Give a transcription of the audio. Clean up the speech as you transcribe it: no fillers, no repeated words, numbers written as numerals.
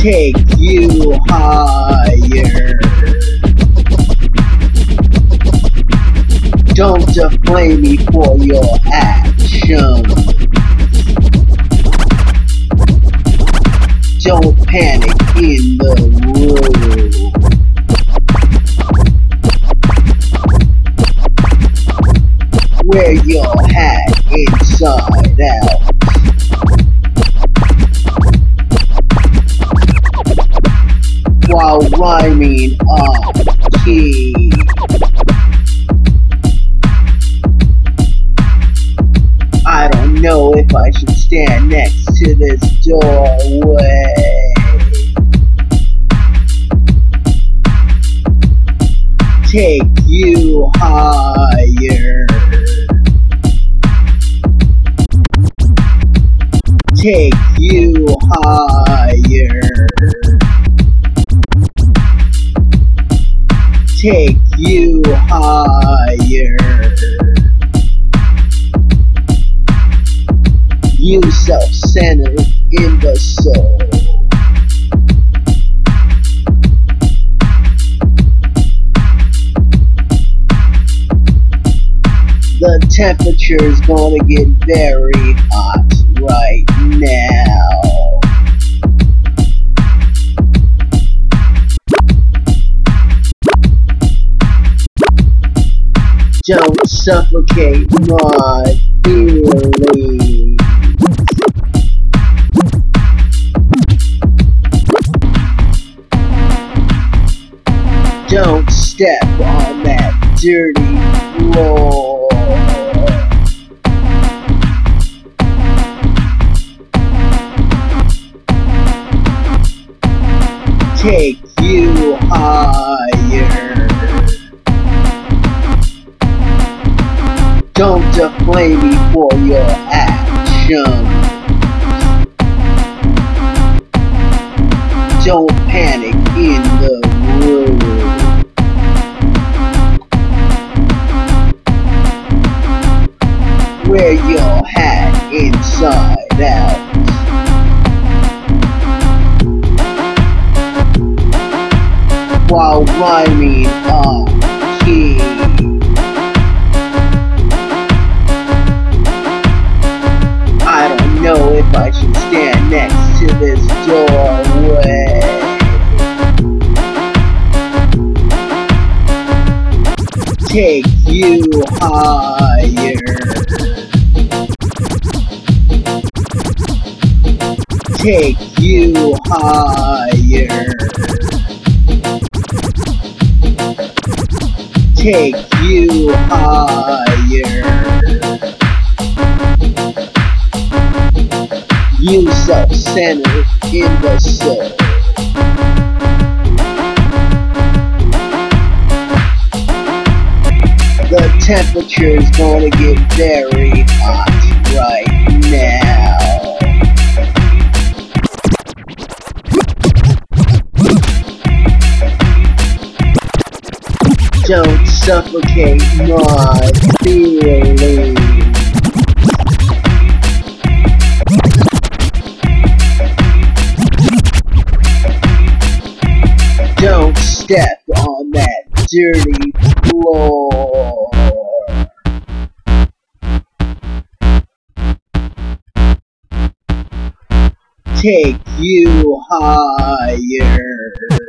take you higher. Don't deflame me for your actions. Don't panic in the room. Wear your hat inside out. While rhyming on key. I don't know if I should stand next to this doorway. Take you higher. Take you higher. Take you higher. You self-centered imbecile. The temperature's gonna get very hot right now. Don't suffocate my feelings. Don't step on that dirty floor. Take you higher. Don't deflame me for your actions. Don't panic in the room. Wear your hat inside out. While rhyming on key. I don't know if I should stand next to this doorway. Take you higher. Take you higher. Take you higher. You self-centered imbecile. The temperature's gonna get very hot right now. Don't suffocate my feelings. Don't step on that dirty floor. Take you higher.